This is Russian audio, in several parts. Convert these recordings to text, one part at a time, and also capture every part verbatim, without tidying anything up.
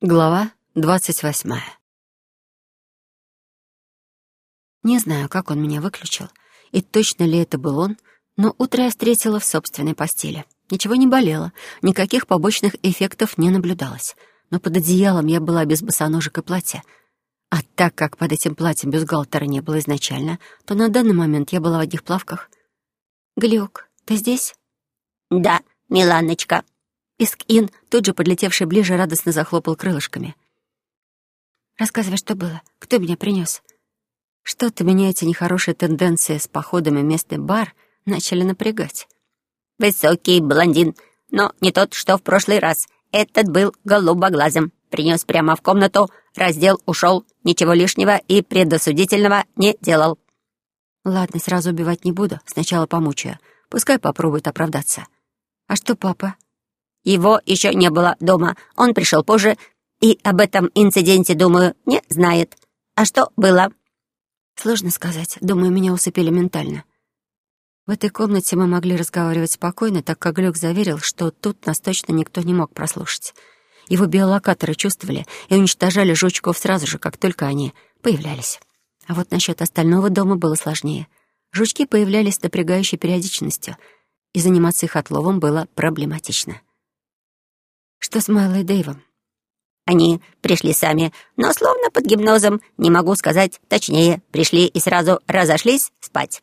Глава двадцать восьмая. Не знаю, как он меня выключил, и точно ли это был он, но утро я встретила в собственной постели. Ничего не болело, никаких побочных эффектов не наблюдалось. Но под одеялом я была без босоножек и платья. А так как под этим платьем бюстгальтера не было изначально, то на данный момент я была в одних плавках. «Глюк, ты здесь?» «Да, Миланочка». Иск-Ин, тут же подлетевший ближе, радостно захлопал крылышками. «Рассказывай, что было. Кто меня принес?» Что-то меня эти нехорошие тенденции с походами в местный бар начали напрягать. «Высокий блондин, но не тот, что в прошлый раз. Этот был голубоглазым. Принес прямо в комнату, раздел, ушел, ничего лишнего и предосудительного не делал». «Ладно, сразу убивать не буду, сначала помучаю. Пускай попробует оправдаться». «А что папа?» «Его еще не было дома. Он пришел позже и об этом инциденте, думаю, не знает. А что было?» «Сложно сказать. Думаю, меня усыпили ментально». В этой комнате мы могли разговаривать спокойно, так как Глюк заверил, что тут нас точно никто не мог прослушать. Его биолокаторы чувствовали и уничтожали жучков сразу же, как только они появлялись. А вот насчет остального дома было сложнее. Жучки появлялись с напрягающей периодичностью, и заниматься их отловом было проблематично. «Что с Майлой и Дэйвом?» «Они пришли сами, но словно под гипнозом, не могу сказать точнее. Пришли и сразу разошлись спать».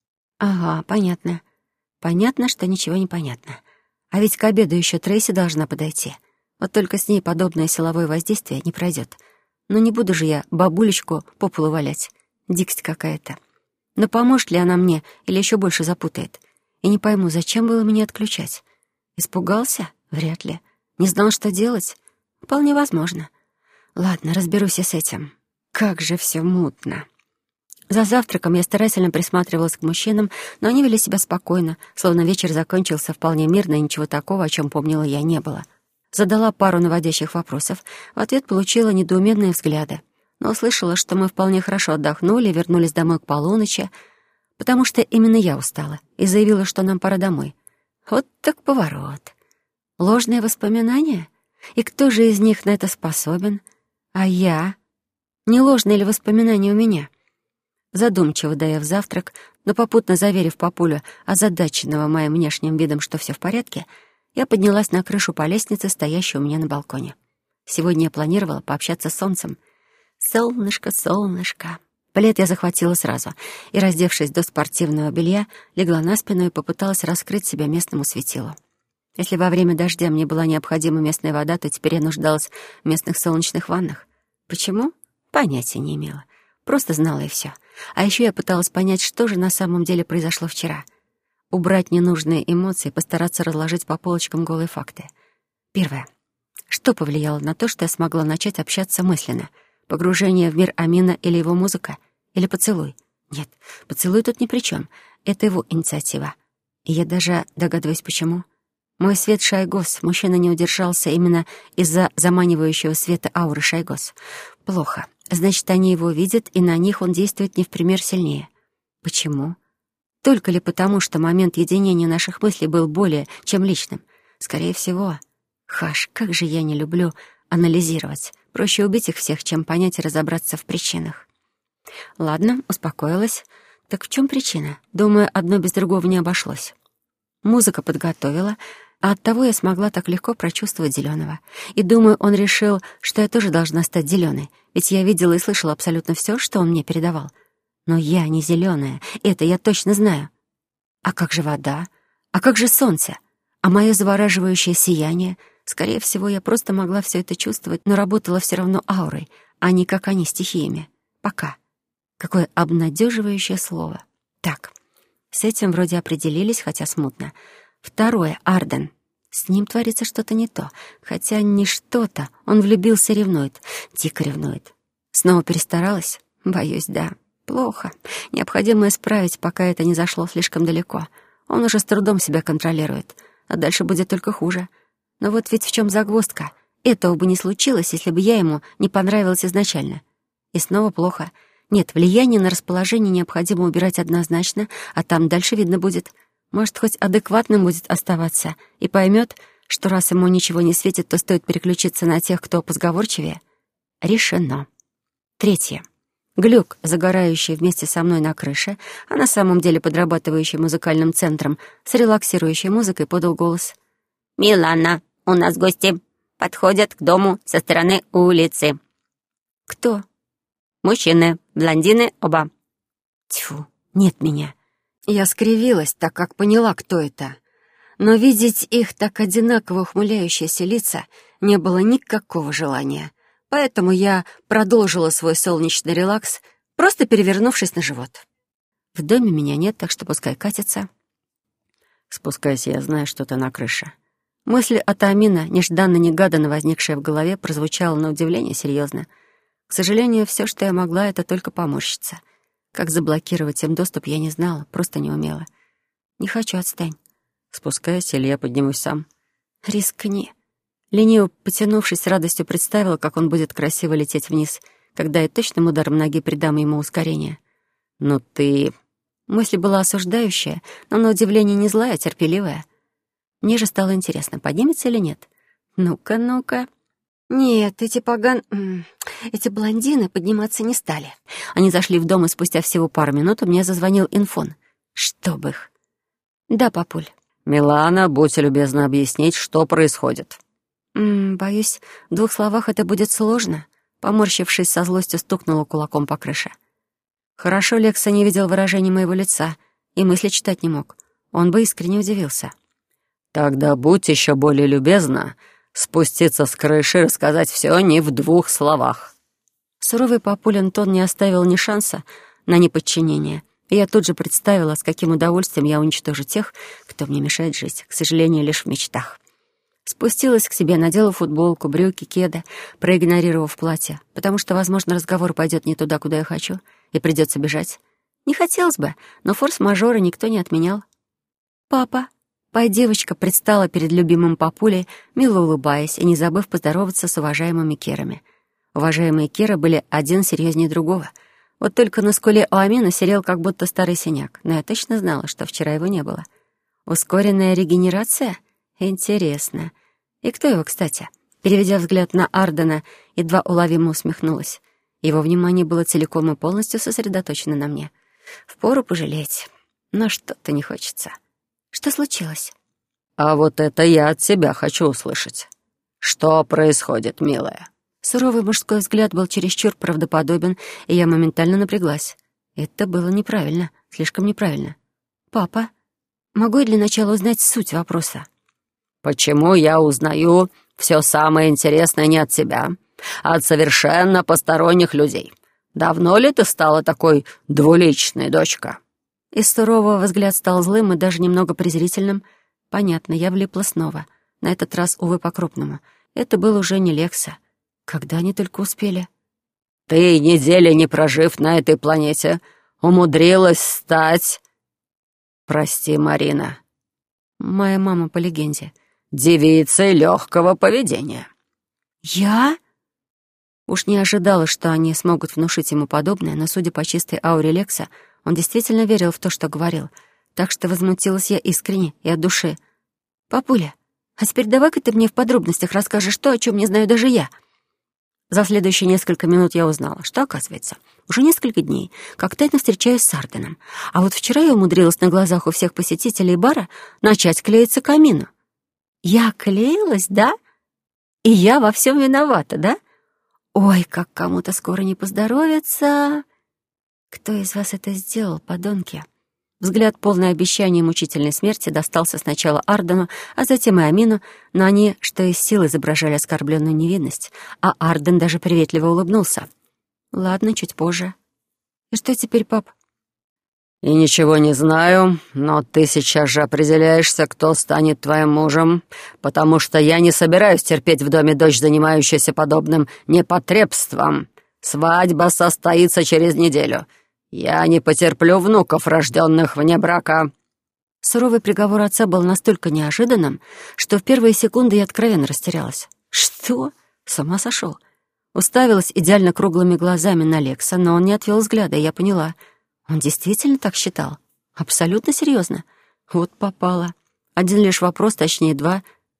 «Ага, понятно. Понятно, что ничего не понятно. А ведь к обеду еще Трейси должна подойти. Вот только с ней подобное силовое воздействие не пройдет. Но не буду же я бабулечку по полу валять. Дикость какая-то. Но поможет ли она мне или еще больше запутает? И не пойму, зачем было меня отключать? Испугался? Вряд ли. Не знал, что делать? Вполне возможно. Ладно, разберусь и с этим. Как же все мутно. За завтраком я старательно присматривалась к мужчинам, но они вели себя спокойно, словно вечер закончился вполне мирно, и ничего такого, о чем помнила я, не было. Задала пару наводящих вопросов, в ответ получила недоуменные взгляды, но услышала, что мы вполне хорошо отдохнули и вернулись домой к полуночи, потому что именно я устала, и заявила, что нам пора домой. Вот так поворот. Ложные воспоминания? И кто же из них на это способен? А я? Не ложные ли воспоминания у меня? Задумчиво доев завтрак, но попутно заверив папулю, озадаченного моим внешним видом, что все в порядке, я поднялась на крышу по лестнице, стоящей у меня на балконе. Сегодня я планировала пообщаться с солнцем. Солнышко, солнышко. Плед я захватила сразу и, раздевшись до спортивного белья, легла на спину и попыталась раскрыть себя местному светилу. Если во время дождя мне была необходима местная вода, то теперь я нуждалась в местных солнечных ваннах. Почему? Понятия не имела. Просто знала и все. А еще я пыталась понять, что же на самом деле произошло вчера. Убрать ненужные эмоции, постараться разложить по полочкам голые факты. Первое. Что повлияло на то, что я смогла начать общаться мысленно? Погружение в мир Амина или его музыка? Или поцелуй? Нет, поцелуй тут ни при чем. Это его инициатива. И я даже догадываюсь, почему. Мой свет Шайгос. Мужчина не удержался именно из-за заманивающего света ауры Шайгос. Плохо. Значит, они его видят, и на них он действует не в пример сильнее. Почему? Только ли потому, что момент единения наших мыслей был более чем личным? Скорее всего. Хаш, как же я не люблю анализировать. Проще убить их всех, чем понять и разобраться в причинах. Ладно, успокоилась. Так в чем причина? Думаю, одно без другого не обошлось. Музыка подготовила, а оттого я смогла так легко прочувствовать Зеленого. И думаю, он решил, что я тоже должна стать зеленой, ведь я видела и слышала абсолютно все, что он мне передавал. Но я не зеленая, это я точно знаю. А как же вода? А как же солнце? А мое завораживающее сияние? Скорее всего, я просто могла все это чувствовать, но работала все равно аурой, а не как они стихиями. Пока. Какое обнадеживающее слово. Так, с этим вроде определились, хотя смутно. Второе — Арден. С ним творится что-то не то. Хотя не что-то. Он влюбился и ревнует. Дико ревнует. Снова перестаралась? Боюсь, да. Плохо. Необходимо исправить, пока это не зашло слишком далеко. Он уже с трудом себя контролирует. А дальше будет только хуже. Но вот ведь в чем загвоздка. Этого бы не случилось, если бы я ему не понравилась изначально. И снова плохо. Нет, влияние на расположение необходимо убирать однозначно, а там дальше видно будет. Может, хоть адекватным будет оставаться и поймет, что раз ему ничего не светит, то стоит переключиться на тех, кто позговорчивее. Решено. Третье. Глюк, загорающий вместе со мной на крыше, а на самом деле подрабатывающий музыкальным центром с релаксирующей музыкой, подал голос. «Милана, у нас гости. Подходят к дому со стороны улицы». «Кто?» «Мужчины, блондины оба». Тьфу, нет меня. Я скривилась, так как поняла, кто это. Но видеть их так одинаково ухмыляющиеся лица не было никакого желания. Поэтому я продолжила свой солнечный релакс, просто перевернувшись на живот. В доме меня нет, так что пускай катится. Спускайся, я знаю, что ты на крыше. Мысль от Амина, нежданно-негаданно возникшая в голове, прозвучала на удивление серьезно. К сожалению, все, что я могла, это только поморщиться. Как заблокировать им доступ, я не знала, просто не умела. Не хочу, отстань. Спускайся, или я поднимусь сам. Рискни. Лениво потянувшись, с радостью представила, как он будет красиво лететь вниз, когда я точным ударом ноги придам ему ускорение. «Ну ты...» Мысль была осуждающая, но на удивление не злая, а терпеливая. Мне же стало интересно, поднимется или нет. «Ну-ка, ну-ка...» Нет, эти поган... Эти блондины подниматься не стали. Они зашли в дом, и спустя всего пару минут у меня зазвонил инфон. Чтоб их... «Да, папуль». «Милана, будьте любезны объяснить, что происходит». М -м, боюсь, в двух словах это будет сложно. Поморщившись, со злостью стукнула кулаком по крыше. Хорошо Лекса не видел выражения моего лица и мысли читать не мог. Он бы искренне удивился. «Тогда будь еще более любезна спуститься с крыши и рассказать все не в двух словах». Суровый папулин тон не оставил ни шанса на неподчинение, и я тут же представила, с каким удовольствием я уничтожу тех, кто мне мешает жить, к сожалению, лишь в мечтах. Спустилась к себе, надела футболку, брюки, кеды, проигнорировав платье, потому что, возможно, разговор пойдет не туда, куда я хочу, и придется бежать. Не хотелось бы, но форс-мажора никто не отменял. «Папа!» Пай девочка предстала перед любимым папулей, мило улыбаясь и не забыв поздороваться с уважаемыми керами. Уважаемые керы были один серьезнее другого. Вот только на скуле у Амина серел как будто старый синяк, но я точно знала, что вчера его не было. Ускоренная регенерация? Интересно. И кто его, кстати? Переведя взгляд на Ардена, едва уловимо усмехнулась. Его внимание было целиком и полностью сосредоточено на мне. Впору пожалеть, но что-то не хочется. Что случилось? «А вот это я от тебя хочу услышать. Что происходит, милая?» Суровый мужской взгляд был чересчур правдоподобен, и я моментально напряглась. Это было неправильно, слишком неправильно. «Папа, могу я для начала узнать суть вопроса?» «Почему я узнаю все самое интересное не от тебя, а от совершенно посторонних людей? Давно ли ты стала такой двуличной, дочка?» Из сурового взгляд стал злым и даже немного презрительным. Понятно, я влипла снова. На этот раз, увы, по-крупному. Это был уже не Лекса. Когда они только успели? «Ты, недели не прожив на этой планете, умудрилась стать...» «Прости, Марина». Моя мама по легенде. «Девицей легкого поведения». «Я?» Уж не ожидала, что они смогут внушить ему подобное, но, судя по чистой ауре Лекса, он действительно верил в то, что говорил. Так что возмутилась я искренне и от души. «Папуля, а теперь давай-ка ты мне в подробностях расскажешь то, о чем не знаю даже я». За следующие несколько минут я узнала, что, оказывается, уже несколько дней, как тайно встречаюсь с Арденом. А вот вчера я умудрилась на глазах у всех посетителей бара начать клеиться к камину. Я клеилась, да? И я во всем виновата, да? Ой, как кому-то скоро не поздоровится. Кто из вас это сделал, подонки? Взгляд, полный обещаний и мучительной смерти, достался сначала Ардену, а затем и Амину, но они, что из сил, изображали оскорбленную невинность, а Арден даже приветливо улыбнулся. Ладно, чуть позже. И что теперь, пап? «И ничего не знаю, но ты сейчас же определяешься, кто станет твоим мужем, потому что я не собираюсь терпеть в доме дочь, занимающуюся подобным непотребством. Свадьба состоится через неделю. Я не потерплю внуков, рожденных вне брака». Суровый приговор отца был настолько неожиданным, что в первые секунды я откровенно растерялась. «Что?» С ума сошел. Уставилась идеально круглыми глазами на Лекса, но он не отвел взгляда, и я поняла. Он действительно так считал? Абсолютно серьезно. Вот попало. Один лишь вопрос, точнее два.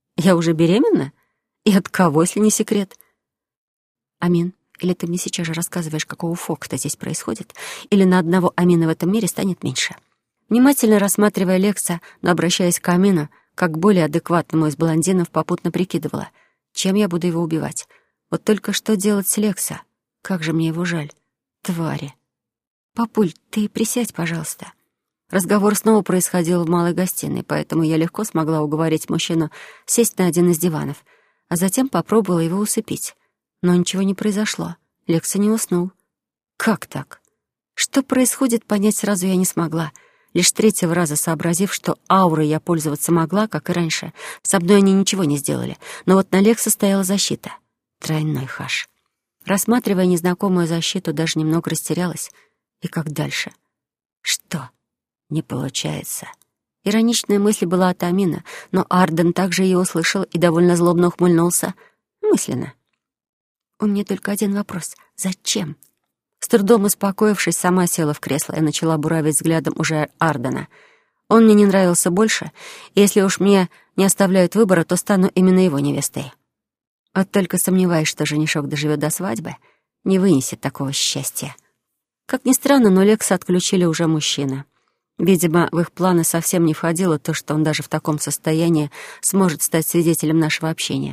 Я уже беременна? И от кого, если не секрет? Амин, или ты мне сейчас же рассказываешь, какого фокта здесь происходит, или на одного Амина в этом мире станет меньше? Внимательно рассматривая Лекса, но обращаясь к Амину, как к более адекватному из блондинов, попутно прикидывала, чем я буду его убивать. Вот только что делать с Лекса? Как же мне его жаль. Твари. «Папуль, ты присядь, пожалуйста». Разговор снова происходил в малой гостиной, поэтому я легко смогла уговорить мужчину сесть на один из диванов, а затем попробовала его усыпить. Но ничего не произошло. Лекса не уснул. Как так? Что происходит, понять сразу я не смогла. Лишь третьего раза сообразив, что аурой я пользоваться могла, как и раньше. Со мной они ничего не сделали. Но вот на Лекса стояла защита. Тройной хаш. Рассматривая незнакомую защиту, даже немного растерялась. И как дальше? Что? Не получается. Ироничная мысль была от Амина, но Арден также ее услышал и довольно злобно ухмыльнулся. Мысленно. У меня только один вопрос. Зачем? С трудом успокоившись, сама села в кресло и начала буравить взглядом уже Ардена. Он мне не нравился больше, и если уж мне не оставляют выбора, то стану именно его невестой. Вот только сомневаюсь, что женишок доживет до свадьбы, не вынесет такого счастья. Как ни странно, но Лекса отключили уже мужчины. Видимо, в их планы совсем не входило то, что он даже в таком состоянии сможет стать свидетелем нашего общения.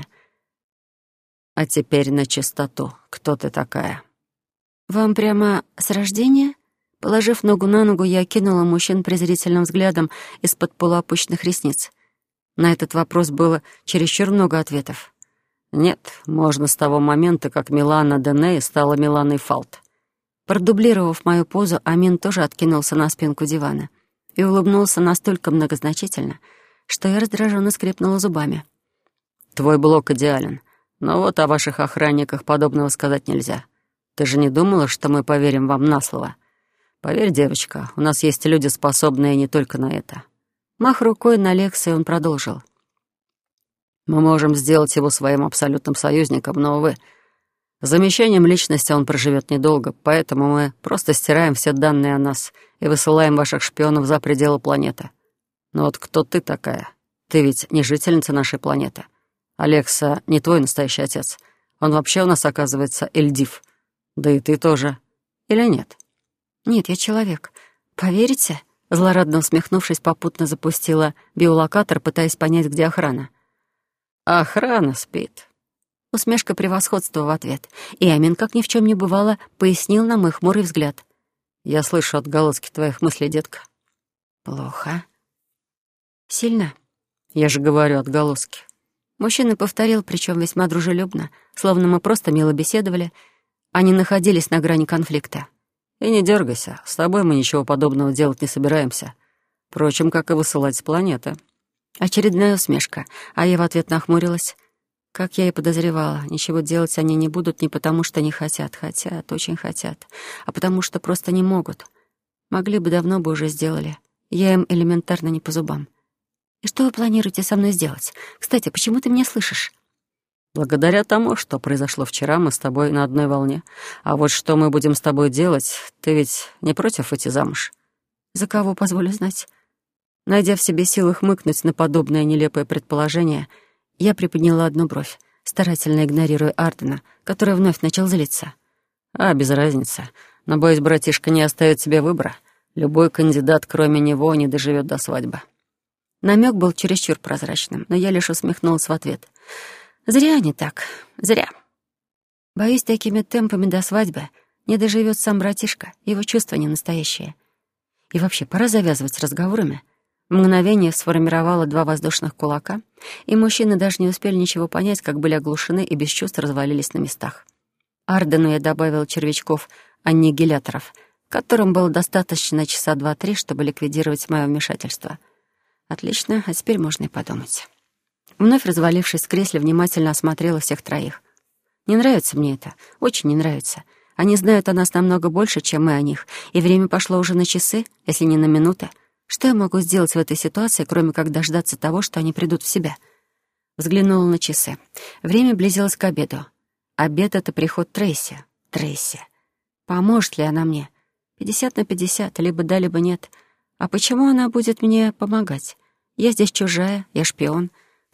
А теперь на чистоту. Кто ты такая? «Вам прямо с рождения?» Положив ногу на ногу, я окинула мужчин презрительным взглядом из-под полуопущенных ресниц. На этот вопрос было чересчур много ответов. Нет, можно с того момента, как Милана Деней стала Миланой Фалт. Продублировав мою позу, Амин тоже откинулся на спинку дивана и улыбнулся настолько многозначительно, что я раздраженно скрипнула зубами. «Твой блок идеален, но вот о ваших охранниках подобного сказать нельзя. Ты же не думала, что мы поверим вам на слово? Поверь, девочка, у нас есть люди, способные не только на это». Мах рукой на Лекса, и он продолжил. «Мы можем сделать его своим абсолютным союзником, но, увы, с замещением личности он проживет недолго, поэтому мы просто стираем все данные о нас и высылаем ваших шпионов за пределы планеты. Но вот кто ты такая? Ты ведь не жительница нашей планеты. Алекса не твой настоящий отец. Он вообще у нас, оказывается, Эльдив. Да и ты тоже. Или нет?» «Нет, я человек. Поверите?» Злорадно усмехнувшись, попутно запустила биолокатор, пытаясь понять, где охрана. «Охрана спит». Усмешка превосходства в ответ. И Амин, как ни в чем не бывало, пояснил на мой хмурый взгляд. «Я слышу отголоски твоих мыслей, детка». «Плохо. Сильно?» «Я же говорю, отголоски». Мужчина повторил, причем весьма дружелюбно, словно мы просто мило беседовали, а не находились на грани конфликта. «И не дергайся, с тобой мы ничего подобного делать не собираемся. Впрочем, как и высылать с планеты». Очередная усмешка, а я в ответ нахмурилась. Как я и подозревала, ничего делать они не будут не потому, что не хотят, хотят, очень хотят, а потому что просто не могут. Могли бы, давно бы уже сделали. Я им элементарно не по зубам. «И что вы планируете со мной сделать? Кстати, почему ты меня слышишь?» «Благодаря тому, что произошло вчера, мы с тобой на одной волне. А вот что мы будем с тобой делать, ты ведь не против выйти замуж?» «За кого, позволю знать?» Найдя в себе силы хмыкнуть на подобное нелепое предположение, я приподняла одну бровь, старательно игнорируя Ардена, который вновь начал злиться. «А, без разницы. Но, боюсь, братишка не оставит себе выбора. Любой кандидат, кроме него, не доживет до свадьбы». Намек был чересчур прозрачным, но я лишь усмехнулась в ответ. «Зря они так, зря. Боюсь, такими темпами до свадьбы не доживет сам братишка, его чувства не настоящие. И вообще, пора завязывать с разговорами». В мгновение сформировала два воздушных кулака, и мужчины даже не успели ничего понять, как были оглушены и без чувств развалились на местах. Ардену я добавил червячков-аннигиляторов, которым было достаточно часа два-три, чтобы ликвидировать мое вмешательство. Отлично, а теперь можно и подумать. Вновь развалившись в кресле, внимательно осмотрела всех троих. Не нравится мне это, очень не нравится. Они знают о нас намного больше, чем мы о них, и время пошло уже на часы, если не на минуты. Что я могу сделать в этой ситуации, кроме как дождаться того, что они придут в себя? Взглянула на часы. Время близилось к обеду. Обед — это приход Трейси. Трейси. Поможет ли она мне? Пятьдесят на пятьдесят, либо да, либо нет. А почему она будет мне помогать? Я здесь чужая, я шпион.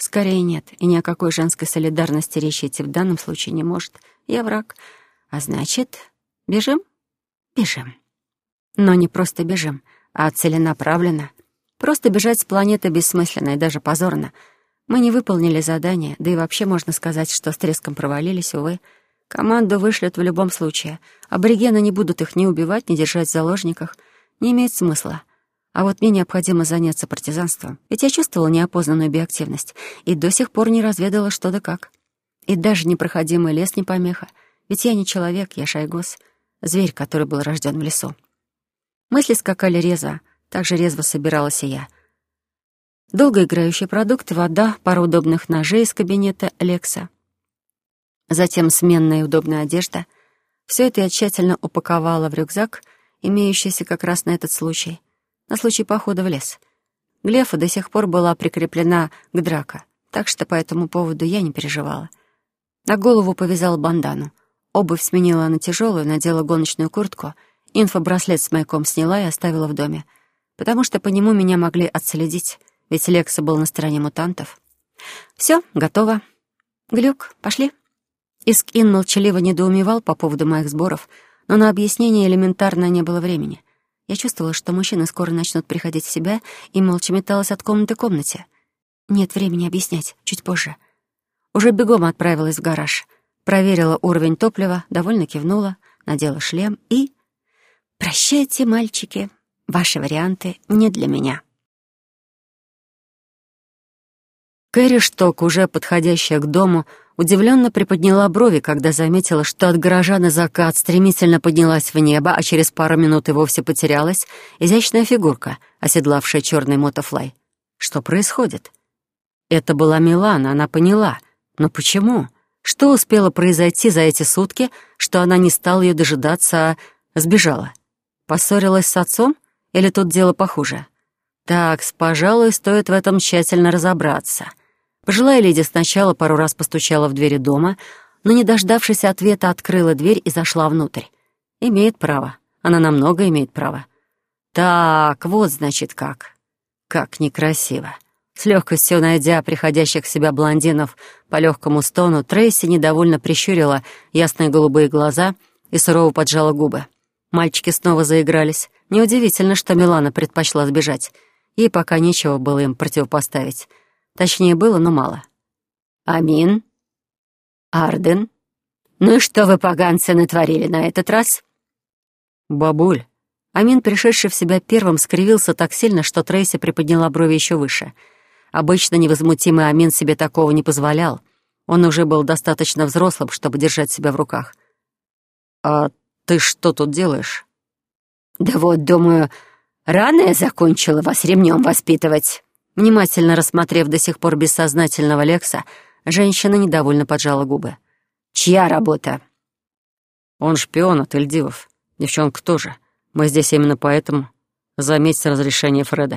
Скорее нет, и ни о какой женской солидарности речи идти в данном случае не может. Я враг. А значит, бежим? Бежим. Но не просто бежим, а целенаправленно. Просто бежать с планеты бессмысленно и даже позорно. Мы не выполнили задание, да и вообще можно сказать, что с треском провалились, увы. Команду вышлют в любом случае. Аборигены не будут их ни убивать, ни держать в заложниках. Не имеет смысла. А вот мне необходимо заняться партизанством. Ведь я чувствовала неопознанную биоактивность и до сих пор не разведала, что да как. И даже непроходимый лес не помеха. Ведь я не человек, я шайгос, зверь, который был рожден в лесу. Мысли скакали резво, так же резво собиралась и я. Долгоиграющие продукты, вода, пара удобных ножей из кабинета Лекса. Затем сменная и удобная одежда. Все это я тщательно упаковала в рюкзак, имеющийся как раз на этот случай. На случай похода в лес. Глефа до сих пор была прикреплена к Драко, так что по этому поводу я не переживала. На голову повязала бандану. Обувь сменила на тяжелую, надела гоночную куртку, инфобраслет с маяком сняла и оставила в доме, потому что по нему меня могли отследить, ведь Лекса был на стороне мутантов. Все, готово. Глюк, пошли. Искин молчаливо недоумевал по поводу моих сборов, но на объяснение элементарно не было времени. Я чувствовала, что мужчины скоро начнут приходить в себя, и молча металась от комнаты к комнате. Нет времени объяснять, чуть позже. Уже бегом отправилась в гараж. Проверила уровень топлива, довольно кивнула, надела шлем и... «Прощайте, мальчики, ваши варианты не для меня». Кэрри Шток, уже подходящая к дому, удивленно приподняла брови, когда заметила, что от гаража на закат стремительно поднялась в небо, а через пару минут и вовсе потерялась изящная фигурка, оседлавшая черный мотофлай. Что происходит? Это была Милана, она поняла. Но почему? Что успело произойти за эти сутки, что она не стала ее дожидаться, а сбежала? Поссорилась с отцом? Или тут дело похуже? Так, пожалуй, стоит в этом тщательно разобраться. Пожилая леди сначала пару раз постучала в двери дома, но, не дождавшись ответа, открыла дверь и зашла внутрь. Имеет право. Она намного имеет право. Так, вот значит как. Как некрасиво. С легкостью найдя приходящих в себя блондинов по легкому стону, Трейси недовольно прищурила ясные голубые глаза и сурово поджала губы. Мальчики снова заигрались. Неудивительно, что Милана предпочла сбежать. Ей пока нечего было им противопоставить. Точнее, было, но мало. «Амин? Арден? Ну и что вы, поганцы, натворили на этот раз?» «Бабуль». Амин, пришедший в себя первым, скривился так сильно, что Трейси приподняла брови еще выше. Обычно невозмутимый Амин себе такого не позволял. Он уже был достаточно взрослым, чтобы держать себя в руках. «А ты что тут делаешь?» «Да вот, думаю, рано я закончила вас ремнем воспитывать». Внимательно рассмотрев до сих пор бессознательного Лекса, женщина недовольно поджала губы. «Чья работа?» «Он шпион от Эльдивов. Девчонка тоже. Мы здесь именно поэтому. Заметь разрешение Фреда».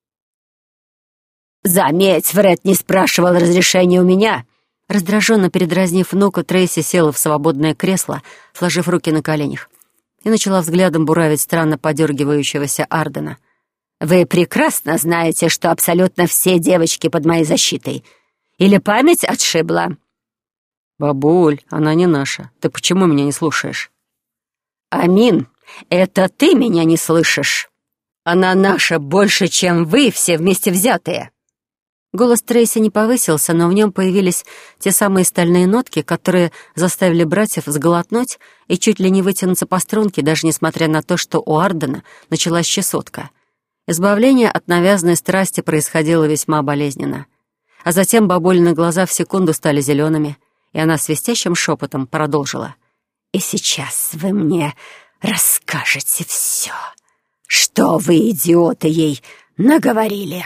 «Заметь, Фред не спрашивал разрешения у меня». Раздраженно передразнив внука, Трейси села в свободное кресло, сложив руки на коленях, и начала взглядом буравить странно подергивающегося Ардена. «Вы прекрасно знаете, что абсолютно все девочки под моей защитой. Или память отшибла?» «Бабуль, она не наша. Ты почему меня не слушаешь?» «Амин, это ты меня не слышишь. Она наша больше, чем вы все вместе взятые». Голос Трейси не повысился, но в нем появились те самые стальные нотки, которые заставили братьев сглотнуть и чуть ли не вытянуться по струнке, даже несмотря на то, что у Ардена началась чесотка. Избавление от навязанной страсти происходило весьма болезненно. А затем бабулины глаза в секунду стали зелеными, и она свистящим шепотом продолжила. «И сейчас вы мне расскажете все, что вы, идиоты, ей наговорили».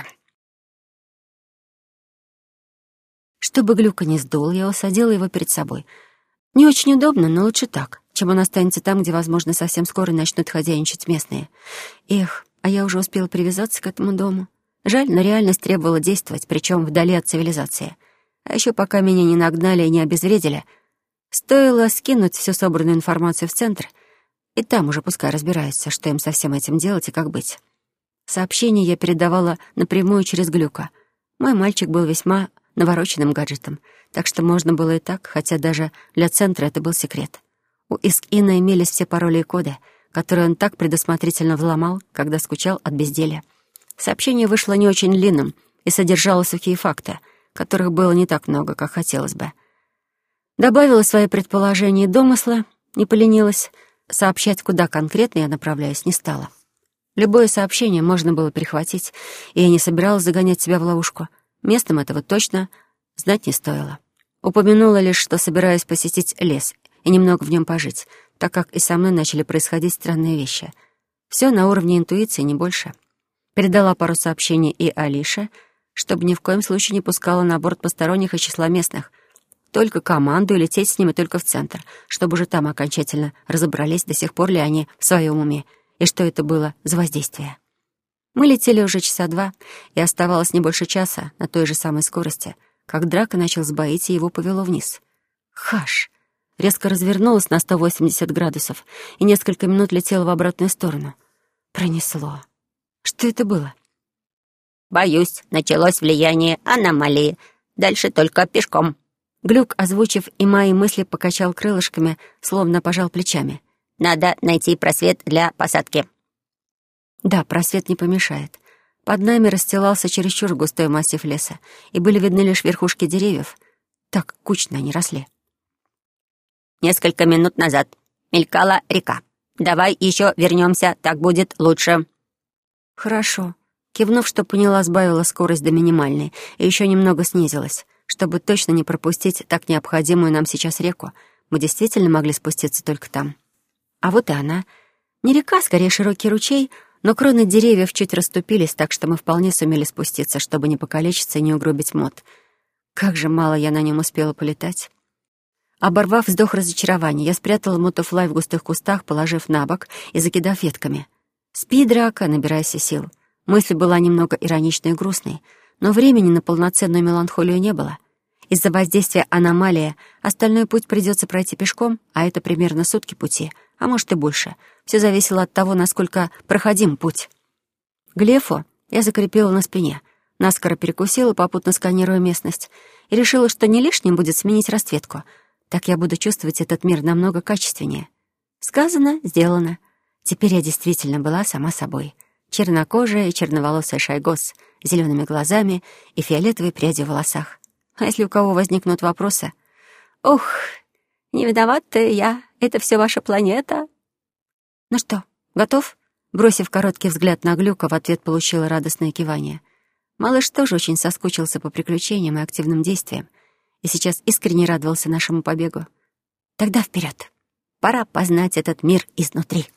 Чтобы Глюка не сдул, я усадила его перед собой. Не очень удобно, но лучше так, чем он останется там, где, возможно, совсем скоро начнут хозяйничать местные. Эх, а я уже успела привязаться к этому дому. Жаль, но реальность требовала действовать, причем вдали от цивилизации. А еще пока меня не нагнали и не обезвредили, стоило скинуть всю собранную информацию в центр, и там уже пускай разбираются, что им со всем этим делать и как быть. Сообщение я передавала напрямую через Глюка. Мой мальчик был весьма навороченным гаджетом, так что можно было и так, хотя даже для центра это был секрет. У Искина имелись все пароли и коды, которые он так предусмотрительно взломал, когда скучал от безделья. Сообщение вышло не очень длинным и содержало сухие факты, которых было не так много, как хотелось бы. Добавила свои предположения и домысла, не поленилась. Сообщать, куда конкретно я направляюсь, не стала. Любое сообщение можно было перехватить, и я не собиралась загонять себя в ловушку. Местом этого точно знать не стоило. Упомянула лишь, что собираюсь посетить лес и немного в нем пожить, так как и со мной начали происходить странные вещи. Все на уровне интуиции, не больше. Передала пару сообщений и Алише, чтобы ни в коем случае не пускала на борт посторонних из числа местных. Только команду и лететь с ними только в центр, чтобы уже там окончательно разобрались, до сих пор ли они в своем уме, и что это было за воздействие. Мы летели уже часа два, и оставалось не больше часа на той же самой скорости, как Драко начал сбоить, и его повело вниз. Хаш! Резко развернулась на сто восемьдесят градусов и несколько минут летела в обратную сторону. Пронесло. Что это было? «Боюсь, началось влияние аномалии. Дальше только пешком». Глюк, озвучив и мои мысли, покачал крылышками, словно пожал плечами. «Надо найти просвет для посадки». Да, просвет не помешает. Под нами расстилался чересчур густой массив леса, и были видны лишь верхушки деревьев. Так кучно они росли. «Несколько минут назад мелькала река. Давай еще вернемся, так будет лучше». «Хорошо». Кивнув, что поняла, сбавила скорость до минимальной и еще немного снизилась, чтобы точно не пропустить так необходимую нам сейчас реку. Мы действительно могли спуститься только там. А вот и она. Не река, скорее широкий ручей, но кроны деревьев чуть расступились, так что мы вполне сумели спуститься, чтобы не покалечиться и не угробить мод. Как же мало я на нем успела полетать. Оборвав вздох разочарования, я спрятала мотофлай в густых кустах, положив на бок и закидав ветками. «Спи, Драко, набирайся сил». Мысль была немного ироничной и грустной, но времени на полноценную меланхолию не было. Из-за воздействия аномалии остальной путь придется пройти пешком, а это примерно сутки пути, а может и больше. Все зависело от того, насколько проходим путь. Глефу я закрепила на спине, наскоро перекусила, попутно сканируя местность, и решила, что не лишним будет сменить расцветку. Так я буду чувствовать этот мир намного качественнее. Сказано, сделано. Теперь я действительно была сама собой. Чернокожая и черноволосая Шайгос с зелеными глазами и фиолетовой прядью в волосах. А если у кого возникнут вопросы? «Ух, не виновата я, это все ваша планета». «Ну что, готов?» Бросив короткий взгляд на Глюка, в ответ получила радостное кивание. Малыш тоже очень соскучился по приключениям и активным действиям, и сейчас искренне радовался нашему побегу. «Тогда вперед! Пора познать этот мир изнутри».